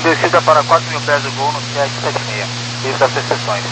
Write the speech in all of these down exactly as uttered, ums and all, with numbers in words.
descida para quatro mil pés de voo no sete sete seis, isso das exceções.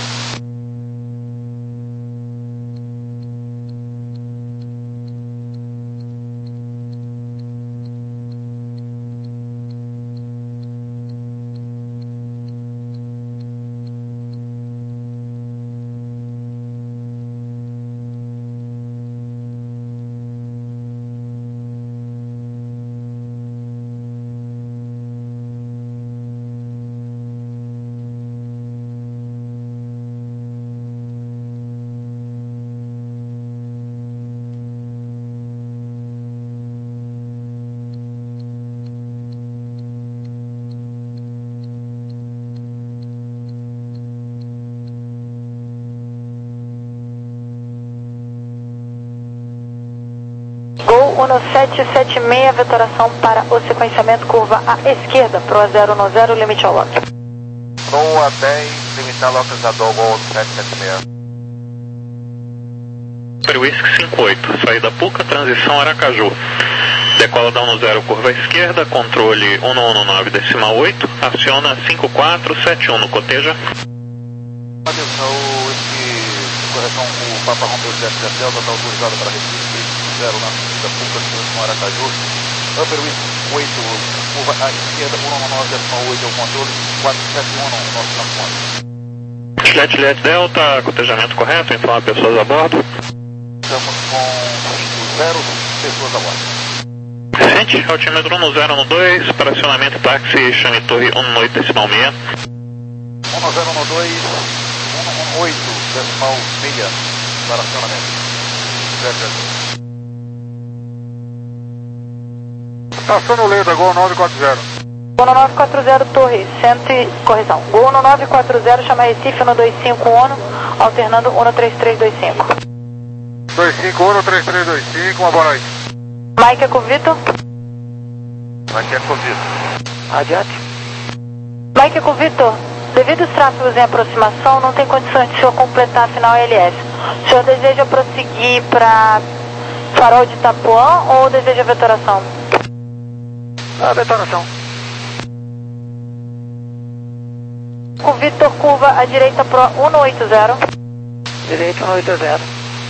Gol um sete sete seis, vetoração para o sequenciamento curva à esquerda, Proa zero um zero, limite ao lock. Proa dez, limitar localizador, Gol um sete sete seis. Whisky cinco oito, saída Puca, transição Aracaju. Decola da um zero, curva à esquerda, controle um um nove decimal oito, aciona cinco quatro sete um no coteja. Atenção, esse correção, o Papa Romeo Delta Delta está autorizado para Recife, zero na da Puca, transição Aracaju. Upper Whisky oito, curva à esquerda, um um nove decimal oito é o controle, quatro sete um no nosso transporte. Juliette, Juliette Delta, cotejamento correto, informa pessoas a bordo. Estamos com cinco zero pessoas a bordo. Vicente, altímetro um zero um dois, para acionamento táxi, chame torre um oito decimal seis. um zero um dois, um oito decimal seis para acionamento. zero zero. Estação Leda, Gol nove quatro zero. Gol nove quatro zero, torre, centro e correção. Gol nove quatro zero, chama Recife um dois cinco um, alternando um três três dois cinco. dois cinco um, três três dois cinco, uma boa noite. Mike é com Vitor. Mike é com Vitor. Adiante. Mike é com Vitor. Devido aos tráfegos em aproximação, não tem condições de o senhor completar a final L S. O senhor deseja prosseguir para Farol de Itapuã ou deseja vetoração? Ah, vetoração. Com Vitor, curva à direita pro um oito zero. Direita um oito zero.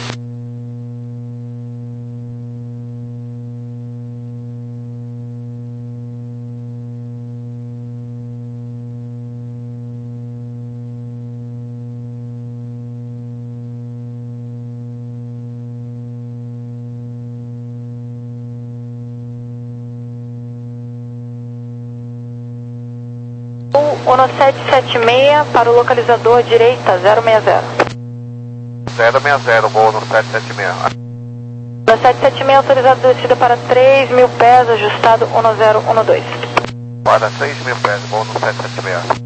um sete sete seis para o localizador direita zero seis zero. zero seis zero, Gol no sete sete seis. No sete sete seis, autorizado descida para três mil pés, ajustado um zero um dois. Para seis mil pés, Gol no sete sete seis.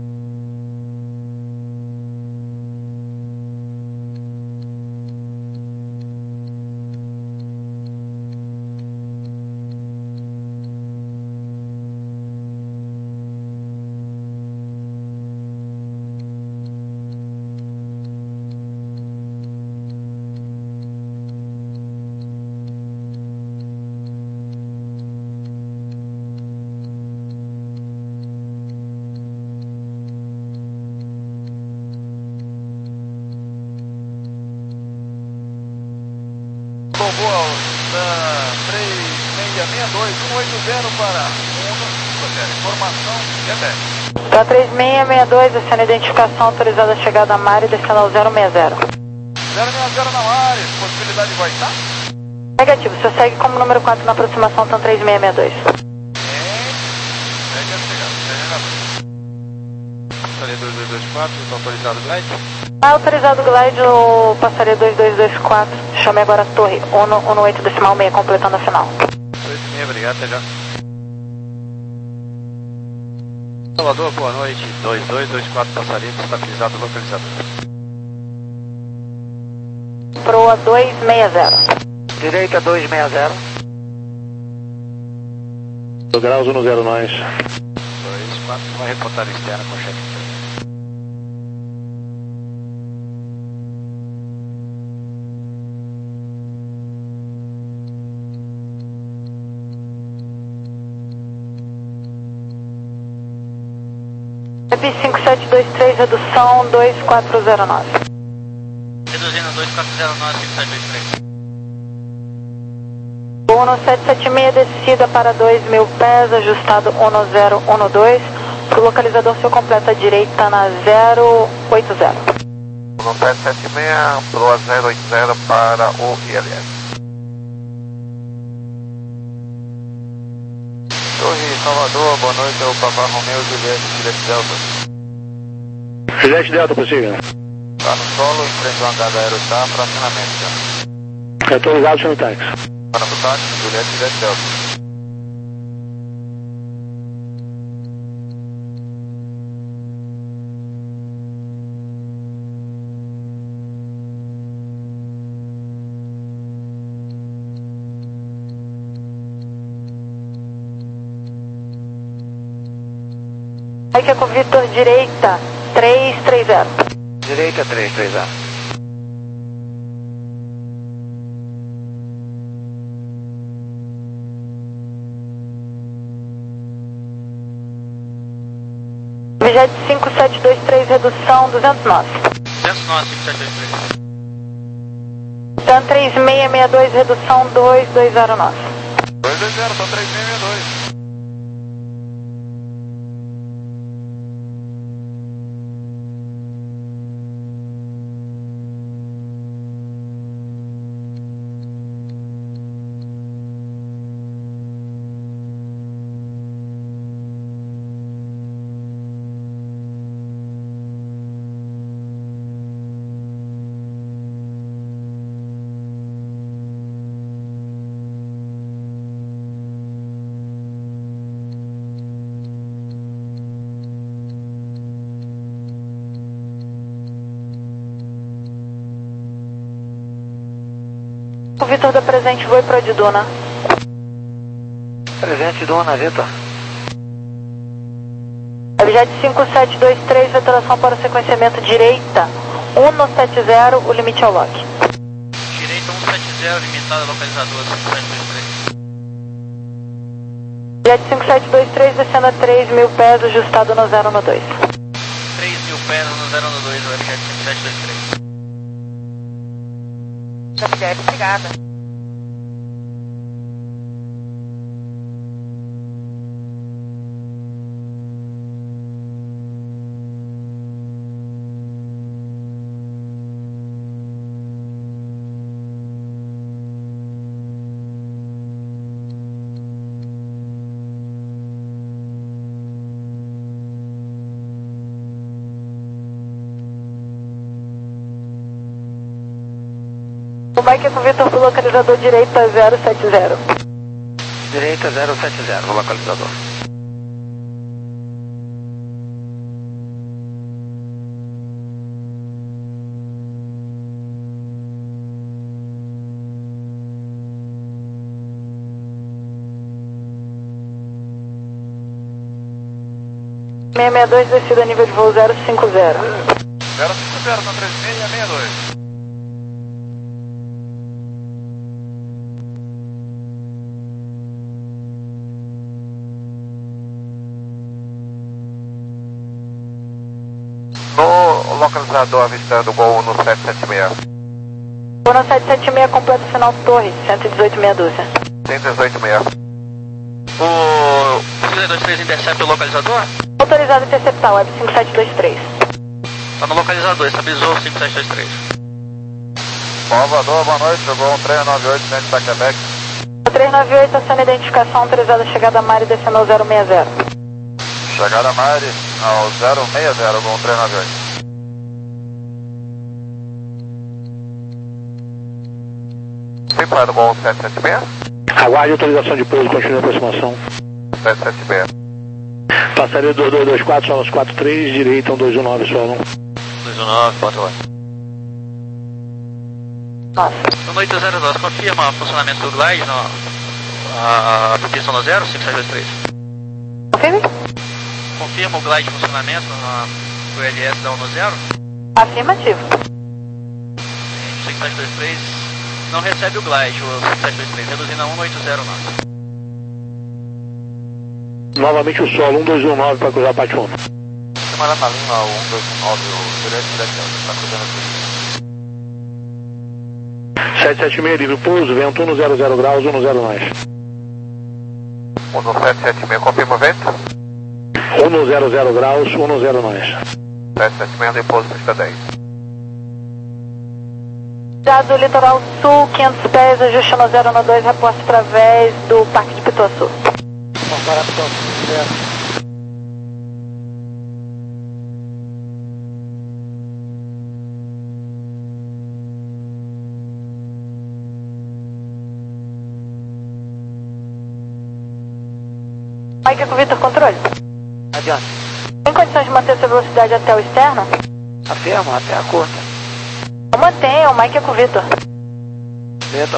Gol da três seis seis dois, um oito zero para um, informação e até. Para três seis seis dois, acena identificação autorizada a chegada a Mari, descendo ao zero seis zero. zero seis zero na Mari, possibilidade de voitar? Negativo, você segue como número quatro na aproximação, então três seis seis dois. Segue a chegada, segue a passaria dois dois dois quatro, está autorizado o glide? Está autorizado o glide, o passaria dois dois dois quatro, chame agora a torre um oito decimal seis, completando a final. dois seis, obrigado, até já. Salvador, boa noite, dois dois dois quatro, passaria estabilizado, localizador. Proa dois seis zero. Direita dois seis zero. Do graus um zero nós. dois quatro, vai reportar externa com cheque. Web cinco sete dois três, redução dois quatro zero nove. Reduzindo dois quatro zero nove, cinco sete dois três. Uno sete sete seis, descida para dois mil pés, ajustado um zero um dois. Para o localizador, seu completo à direita na zero oito zero. Uno sete sete seis, proa zero oito zero para o I L S. Torre Salvador, boa noite, é o Papa Romeo Juliette, Juliette Delta. Juliette Delta, possível. Tá no solo, em frente ao hangar da Aerostar, para acionamento já. Eu estou ligado no táxi. Para o táxi, Juliette, Juliette Delta. Mike Eco Victor, direita três três zero. Direita três três zero. Vijet cinco sete dois três, redução duzentos nove. duzentos nove, cinco sete dois três. TAN três seis seis dois, redução dois dois zero nove. dois dois zero, TAN três seis seis dois. O Vitor da presente, voe para de Duna. Presente, Duna, Vitor. Vijet cinco sete dois três, veteração para o sequenciamento direita um sete zero, o limite ao lock. Direita um sete zero, limitado localizador cinco sete dois três. Jet cinco sete dois três, descendo a três mil pés, ajustado no zero um dois. três mil pés no zero um dois, Webjet cinco sete dois três. Webjet, obrigada. O Mike com o Vitor pro localizador direita zero sete zero. Direita zero sete zero, no localizador. seis seis dois, descida nível de voo zero cinco zero. zero cinco zero, são três seis seis dois. No localizador avistando o gol no sete sete seis. Gol no sete sete seis, completo final torre, cento e dezoito meia dúzia. cento e dezoito seis. O cinco sete dois três intercepta o localizador? Autorizado a interceptar, web cinco sete dois três. Tá no localizador, estabilizou cinco sete dois três. Salvador, boa noite, jogou um três nove oito dentro da Quebec. O três nove oito, aciona a identificação, autorizada a chegada a Mari, descendo ao zero seis zero. Chegada a Mari ao zero seis zero com três nove oito. Sempre do gol sete sete seis? Aguarde autorização de pouso, continue a aproximação. sete sete seis. Passaria dois dois dois quatro, solos quatro três, direita um dois um nove, solo. dois um nove, bota lá. Nossa. No oito zero dois, confirma o funcionamento do glide, no, a posição no zero, cinco sete dois três. Confirme? Confirma o glide de funcionamento no L S da um no zero. Afirmativo. cinco sete dois três não recebe o glide, o cinco sete dois três, reduzindo a um oito zero nove. Novamente o solo um dois um nove para cruzar a parte um. Câmara na Lima um dois um nove, o Juliette Juliette Delta, está cruzando aqui. sete sete seis, livre pouso, vento um zero zero graus, um zero nós. um sete sete seis, confirma o vento. um zero zero graus, um zero nós. sete sete seis, repouso, pista dez. Jazz, Litoral Sul, quinhentos pés, ajuste no zero um dois, reposto através do Parque de Pituaçu. Vamos parar, pessoal. Certo. Mike com Vitor, controle. Adiante. Tem condições de manter sua velocidade até o externo? Afirma, até a curta. Mantenha, o Mike com Vitor. Vitor.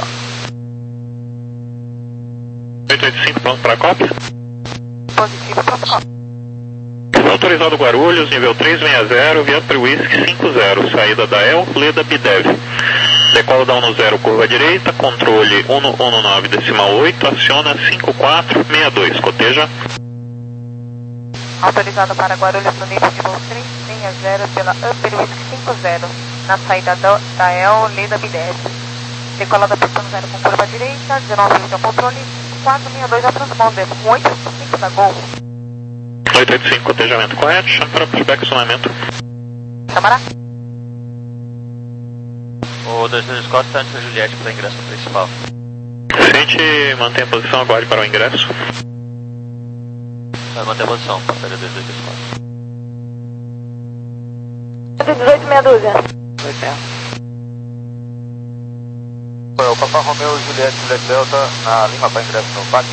oito oito cinco, pronto para a cópia. Positivo, protocolo. Autorizado Guarulhos, nível trezentos e sessenta, Vietri Whisky cinco zero, saída da El, Leda Bidev. Decola da um zero, curva direita, controle cento e nove decimal oito, aciona cinco quatro seis dois, coteja. Autorizado para Guarulhos no nível de voo trezentos e sessenta pela Upper Whisky cinco zero, na saída da, da El, Leda Bidev. Decola da pista zero com curva direita, dezenove oito ao controle, cinco quatro seis dois ao transponder, com oito oito cinco da Gol. oito oito cinco, cotejamento correto, chama para pushback acionamento. Chamará? O dois dois quatro está antes da Juliette para o ingresso principal. Sente, mantém a posição, aguarde para o ingresso. Vai manter a posição, passaria dois dois quatro. cento e dezoito, meia dúzia. É o Papa Romeo Juliette Juliette Delta na Lima para ingresso no parque.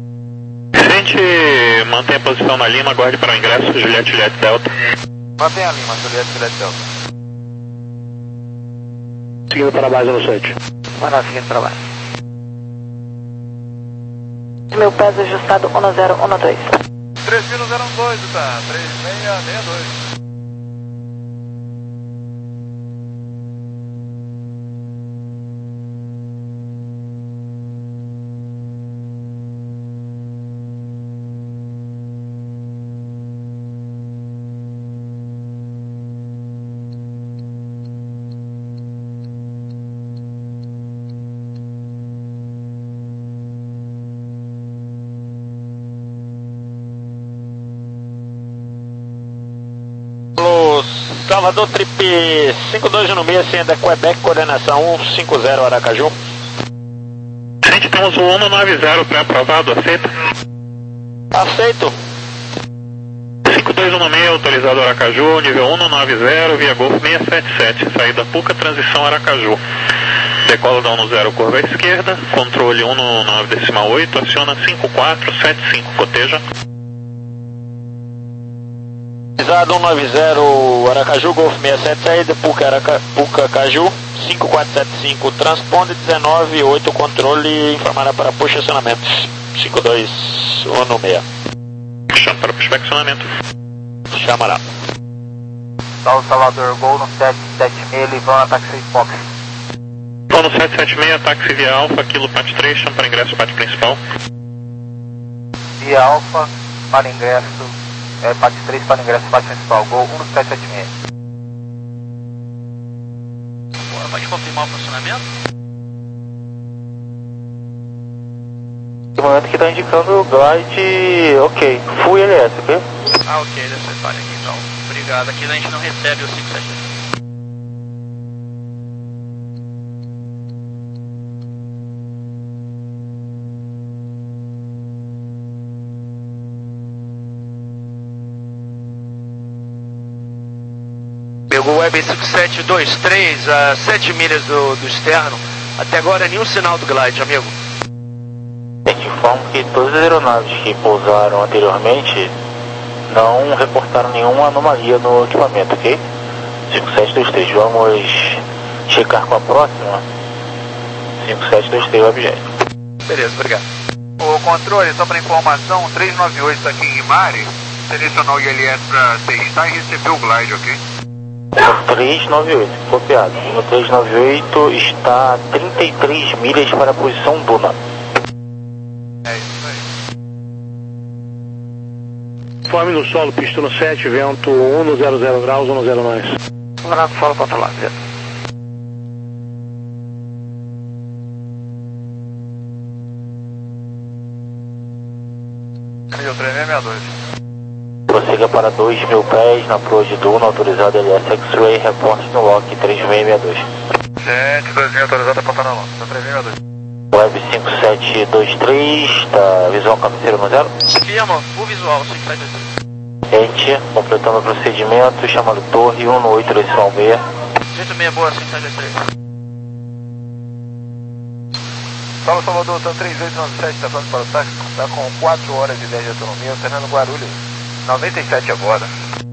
Sente, mantém a posição na Lima, aguarde para o ingresso, Juliette Juliette Delta. Mantenha a Lima, Juliette Juliette Delta. Seguindo para a base no sete. Vai lá, seguindo para baixo. Meu peso ajustado um zero um dois. três mil zero um dois, tá? três seis seis dois. Salvador Trip cinco dois um seis, ainda Quebec, coordenação cento e cinquenta Aracaju. Gente, temos o cento e noventa pré-aprovado, aceita? Aceito. cinco dois um seis, autorizado Aracaju, nível cento e noventa, via Golf seiscentos e setenta e sete, saída Puca, transição Aracaju. Decola da um zero, curva esquerda, controle cento e nove decimal oito, aciona cinco quatro sete cinco, coteja. Autorizado cento e noventa, Aracaju, Golf sessenta e sete, saída Puca, Araca, Puca Caju, cinco quatro sete cinco, transponder dezenove oito, controle, informará para push acionamentos, cinco dois um seis. Chama para pushback acionamento. Chamará. Salve Salvador, Gol no sete sete seis, Livan, ataque seis Fox. Gol no sete sete seis, táxi via Alfa, Kilo Pat três, chama para ingresso, pátio principal. Via Alfa, para ingresso, é, Pat três para ingresso, pátio principal. Gol um sete sete seis. Pode confirmar o funcionamento? No momento que está indicando o glide, ok. Fui L S, ok? Ah, ok, deve ser falha aqui então. Obrigado. Aqui a gente não recebe o cinco sete. Pegou o Web cinco sete dois três a sete milhas do, do externo. Até agora nenhum sinal do glide, amigo. Te informo que todas as aeronaves que pousaram anteriormente não reportaram nenhuma anomalia no equipamento, ok? cinco sete dois três, vamos checar com a próxima. cinco sete dois três o objeto. Beleza, obrigado. O controle, só para informação, trezentos e noventa e oito está aqui em Imari. Selecionou o I L S para testar e recebeu o glide, ok? trezentos e noventa e oito, copiado. O trezentos e noventa e oito está a trinta e três milhas para a posição Duna. É isso aí. Forme no solo, pista no sete, vento um no zero zero graus, um no zero nós. Vamos lá no solo, conta lá, beleza. três seis seis dois. Prossiga para dois mil pés, na approach do Uno, autorizado L S X-Ray, reporte no lock três seis seis dois. Gente, dois mil autorizado, apontando no lock, três seis seis dois. Web cinco sete dois três, tá, visão cabeceira no zero. Firma, o visual, cinco sete dois três. Ente, completando o procedimento, chamando torre um no oito três seis seis. oito seis boa, cinco sete dois três. Salve Salvador, tá três oito nove sete, tá pronto para o táxi, tá com quatro horas e dez de autonomia, Fernando Guarulhos, noventa e sete a bordo.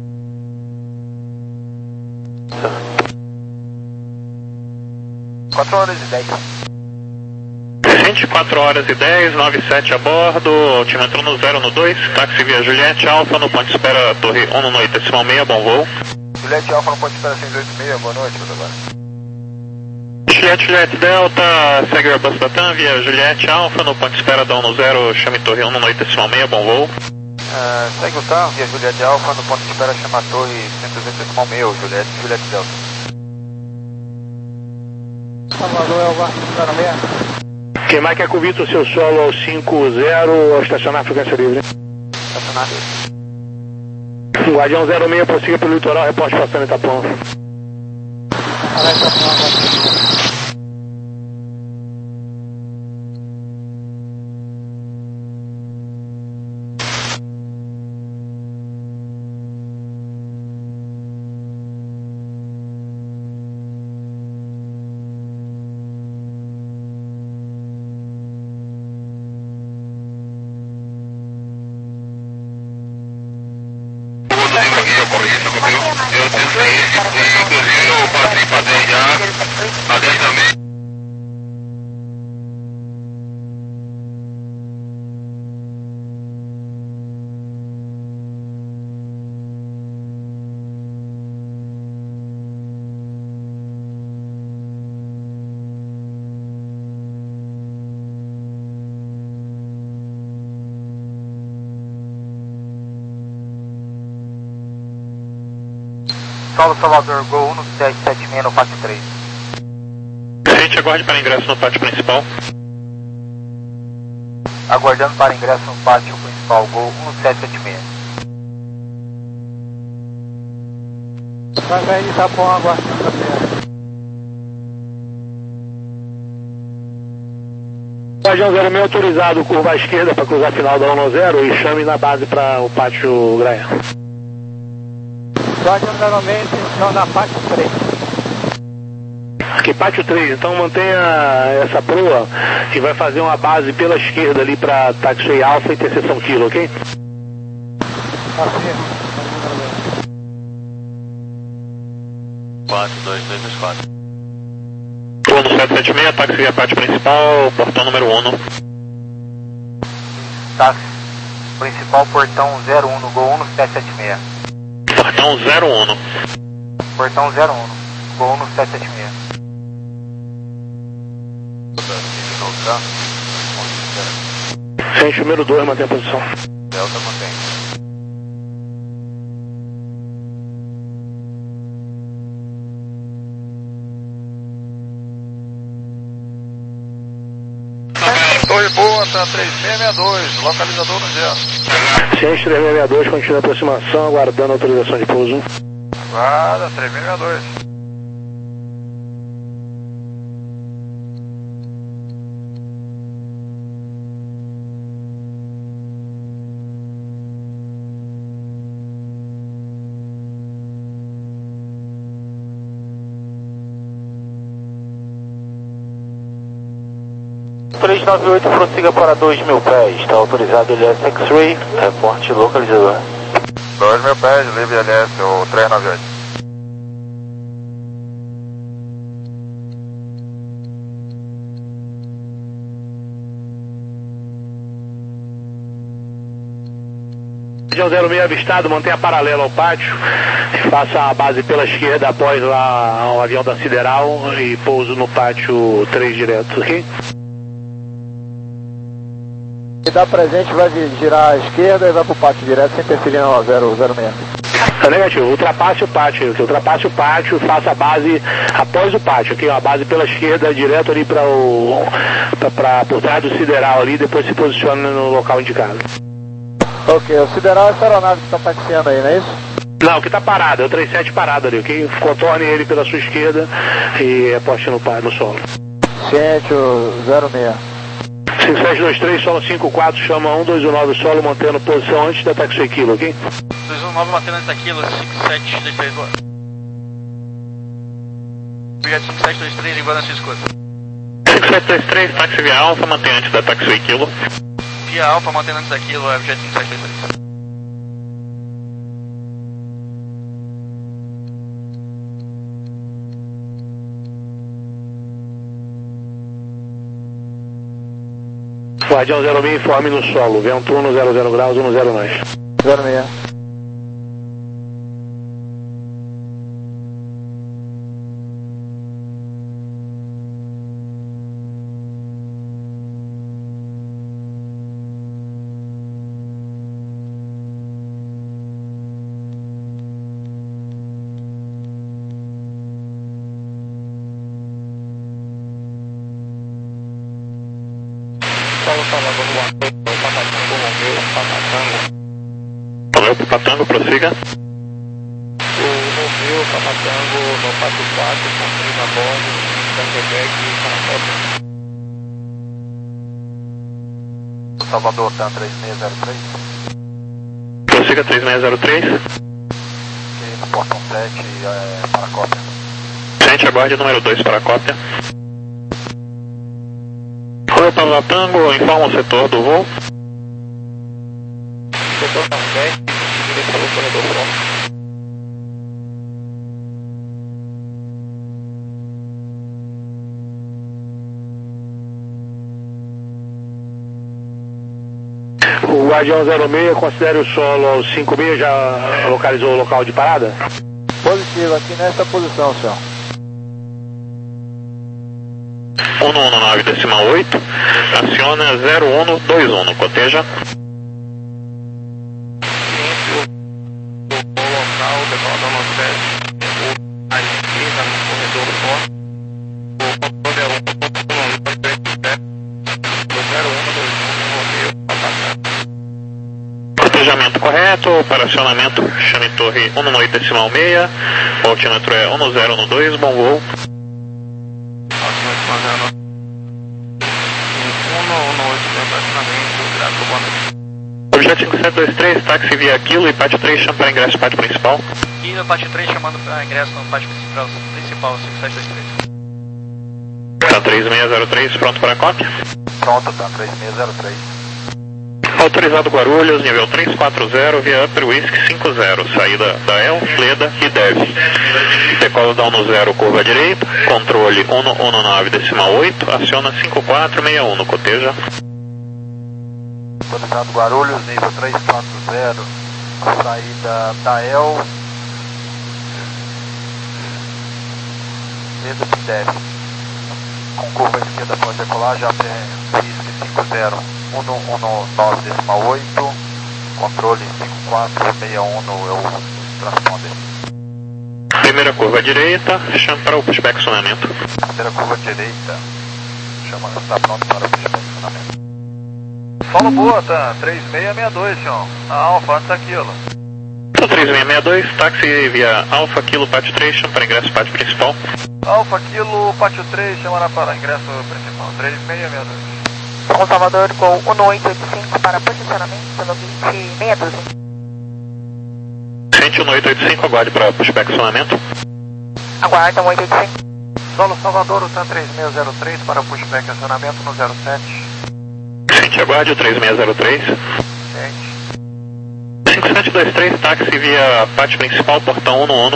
quatro horas e dez. vinte e quatro horas e dez, noventa e sete a bordo, altímetro no zero no dois, táxi via Juliette Alfa, no ponto de espera Torre um no oito decimal seis, bom voo. Juliette Alfa no ponto de espera seis oito seis, boa noite, meu agora. Juliette, Juliette Delta, segue o Airbus da TAM via Juliette Alfa, no ponto de espera da um no zero, chame Torre um no oito decimal seis, bom voo. Uh, segue o TAM via Juliette Alfa, no ponto de espera chama Torre cento e vinte decimal seis, Juliette, Juliette Delta. Salvador é o barco do meia. Quem mais quer convite o seu solo ao cinco zero, ao estacionar a frequência livre. Estacionar. Guardião zero seis, prossiga pelo litoral, reporte passando Itapão. Solo Salvador, Gol um no sete sete seis no pátio três. Gente, aguarde para ingresso no pátio principal. Aguardando para ingresso no pátio principal, Gol um no sete sete seis. Vai ver ele tá bom agora. Guardião zero seis autorizado, curva à esquerda para cruzar a final da um no zero e chame na base para o pátio Graia. Guardião zero seis, então na pátio três. Aqui, pátio três, então mantenha essa proa que vai fazer uma base pela esquerda ali para táxi Alfa e interseção Kilo, ok? quatro dois dois dois quatro. Uno sete sete seis, táxi via pátio principal, portão número um. Táxi principal, portão zero um no Gol um no sete sete seis. Portão zero um. Portão zero um, Gol um no sete sete seis. Frente número dois, mantém a posição. Delta mantém. Torre boa, tá três seis seis dois, localizador no gelo. Ciente três seis seis dois, continua a aproximação, aguardando a autorização de pouso. Guarda, três seis seis dois. três nove oito, prossiga para dois mil pés, está autorizado L S X-Ray, reporte localizador. dois mil pés, livre L S, o três nove oito. Guardião zero seis avistado, mantenha paralelo ao pátio, faça a base pela esquerda após lá o avião da Sideral e pouso no pátio três direto, ok? dá presente vai girar à esquerda e vai pro pátio direto sem interferir na zero zero seis. Tá negativo, ultrapasse o pátio, ultrapasse o pátio, faça a base após o pátio, aqui, ó, a base pela esquerda, direto ali para o. Pra, pra, por trás do sideral ali, depois se posiciona no local indicado. Ok, o sideral é essa aeronave que está taxiando aí, não é isso? Não, que tá parado, é o trinta e sete parado ali, ok? Contorne ele pela sua esquerda e aposte no, no solo. Ciente, o zero seis. cinco sete dois três, solo cinco quatro, chama um dois um nove solo, mantendo posição antes da taxi quilo, ok? dois um nove mantendo antes daquilo, cinco sete dois três, boa. Obrigado, cinco sete dois três, igual na sua escuta. cinco sete dois três, táxi via Alfa, mantém antes da taxi quilo. Via Alfa, mantendo antes daquilo, é objeto cinco sete dois três. Guardião zero seis, informe no solo, vento um zero zero graus, um zero nós. zero seis. Valeu pro Patango, prossiga. O Romeu, Papatango, no Pato quatro, construindo a bordo, Tanquebec e Canacota. Salvador, TAM três seis zero três. Prossiga três seis zero três. E no portão sete, é, para a cópia. Gente, aguarde número dois para a cópia. Oi, Papatango, informa o setor do voo. Setor Tanquebec, direção do corredor frontal. O Guardião zero seis, considere o solo aos cinco seis, já localizou o local de parada? Positivo, aqui nessa posição, senhor. um um nove decimal oito, aciona zero um dois um, coteja. O local, decolador no sete, à esquerda no corredor forte, o controle é um zero um dois um, Romeu, Papatango. Cotejamento correto, operacionamento, chame torre um um oito decimal seis, o altímetro é um zero um dois, bom voo. Objeto cinco sete dois três, táxi via Aquilo e pátio três, chama para ingresso pátio principal. E no pátio três chamando para ingresso no pátio principal, principal cinco sete dois três. Tá três seis zero três, pronto para a cópia. Pronto, TAM três seis zero três. Autorizado Guarulhos, nível três quatro zero, via Upper Whisky cinco zero, saída da El, Leda e Dev. Decola da um zero, curva direita, controle um um nove decimal oito, aciona cinco quatro seis um no coteja. Autorizado Guarulhos, nível três quatro zero, saída da El, Leda e Dev. Com curva esquerda pode decolar, já tem Whisky cinco zero. um um nove decimal oito, controle cinco quatro seis um no eu transponder. Primeira curva direita, chama para o pushback acionamento. Primeira curva direita, chama, está pronto para o pushback acionamento. Solo boa, tá? três seis seis dois, senhor. A Alfa, antes daquilo. três seis seis dois, táxi via Alfa, Kilo, pátio três, chama para ingresso pátio principal. Alfa, Kilo, pátio três, chamará para ingresso principal. três seis seis dois. Com Salvador com um oito oito cinco para posicionamento no vinte meia dúzia. Sente um oito oito cinco, aguarde para pushback acionamento. Aguarda um oito oito cinco. Solo Salvador, o TAM três seis zero três para pushback acionamento no zero sete. Sente, aguarde o três seis zero três. Sente. cinco sete dois três, táxi via pátio principal, portão um um.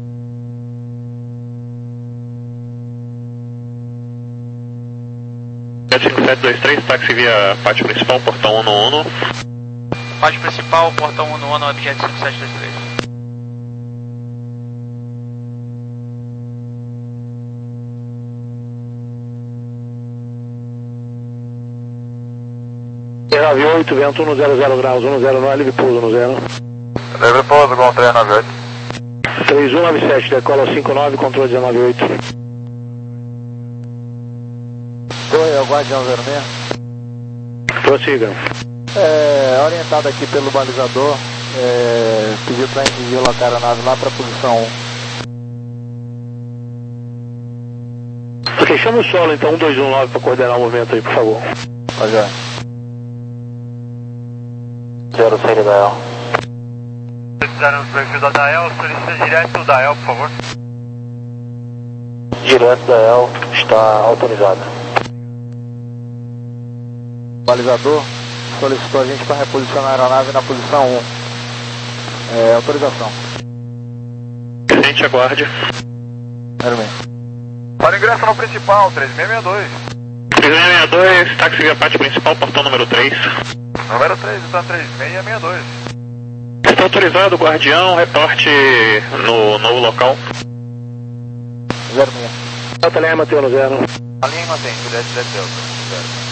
cinco sete dois três, táxi via pátio principal, portão um um. Pátio principal, portão um um, objeto cinco sete dois três. três nove oito, vento um zero zero graus, um zero nove, livre pouso, um zero. Livre pouso, Gol três nove oito. três um nove sete, decola cinco nove, controle dezenove oito. Oi, é o Guardião zero seis. Prossiga. É, orientado aqui pelo balizador, é, pediu para a gente deslocar a nave lá para a posição um. Ok, chama o solo então, um dois um nove para coordenar o movimento aí, por favor. Roger. Zero seis da El. Fizeram o perfil da Dael, solicita direto da El, por favor. Direto da El está autorizada. O balizador solicitou a gente para reposicionar a aeronave na posição um. É, autorização. Gente, aguarde. zero seis. Para o ingresso no principal, três seis seis dois. três seis seis dois, táxi via pátio principal, portão número três. Número três, está três seis seis dois. Está autorizado, guardião, reporte no novo local. zero seis. Delta Lima, Mateu no zero. A linha mantém, Juliette Delta, zero.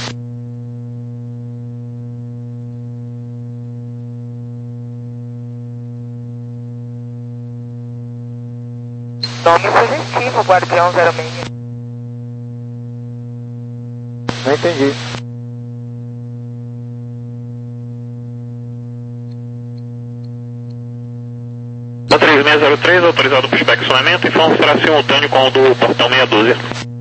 Nome positivo, Guardião zero seis. Não entendi. Da três seis zero três, autorizado o pushback sonamento, e informe será simultâneo com o do portão meia dúzia.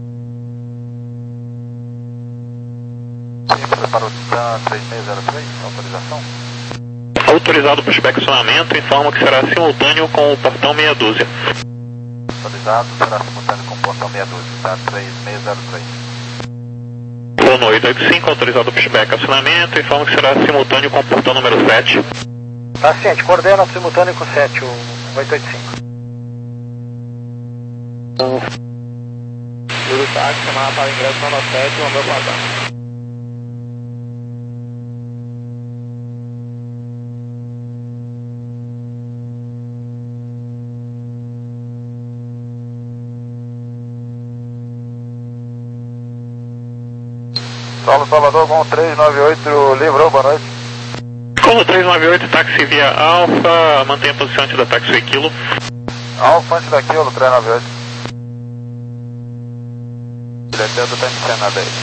Para o Titan três seis zero três, autorização. Autorizado o pushback sonamento, informa que será simultâneo com o portão meia dúzia. Autorizado, será simultâneo com o portão meia dúzia, tá? três seis zero três. Voo no oito oito cinco, autorizado o pushback acionamento, informa que será simultâneo com o portão número sete. Paciente, coordena simultâneo com sete, o oito oito cinco. Tudo táxi, chamada para ingresso na nota sete, mandou passar. Solo Salvador, Gol três nove oito, livrou, boa noite. Como três nove oito, táxi via Alfa, mantenha a posição antes da táxi Kilo. Alfa antes daquilo, três nove oito. Juliette Delta está iniciando nada aí.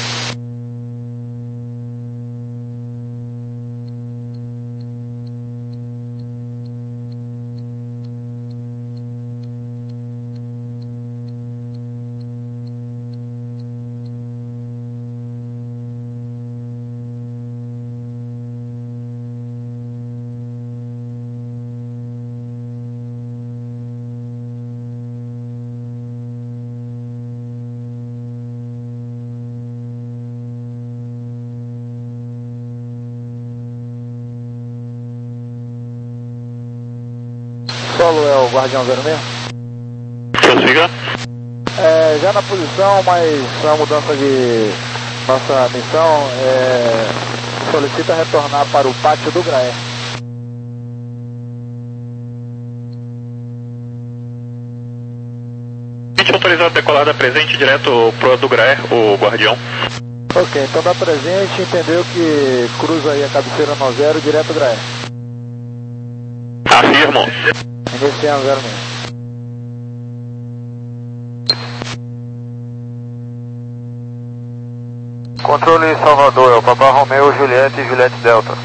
Solo é o Guardião zero seis? Prossiga. É, já na posição, mas a mudança de nossa missão é, solicita retornar para o pátio do Graé. Gente autorizado a decolar da presente direto pro do Graé, o guardião. Ok, então da presente entendeu que cruza aí a cabeceira no zero direto Graé. Afirmo. Iniciando zero seis. Controle Salvador, é o Papa Romeo, Juliette e Juliette Delta.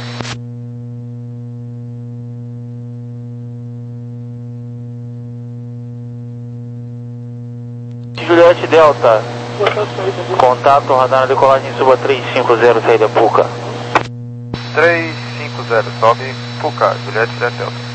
Juliette Delta. Contato, radar na decolagem, suba três cinco zero, saída Puca. três cinco zero, sobe Puca, Juliette Juliette Delta.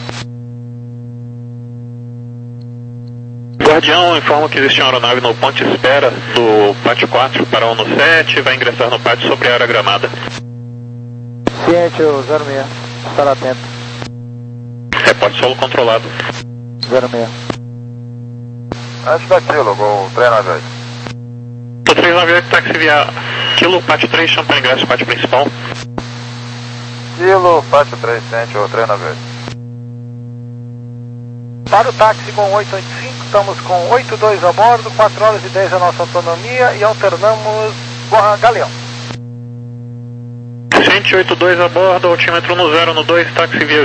Guardião informa que existe uma aeronave no ponto de espera do pátio quatro para o no sete, vai ingressar no pátio sobre a área gramada. Ciente, o zero seis. Estar atento. Reporte solo controlado. zero seis. Antes daquilo, Gol três nove oito. O três nove oito, táxi via Kilo, pátio três, chama para ingresso pátio principal. Kilo, pátio três, ciente, o três nove oito. Para o táxi com oito oito cinco, estamos com oito dois a bordo, quatro horas e dez a nossa autonomia e alternamos Galeão. cento e oitenta e dois a bordo, altímetro no zero no dois, táxi via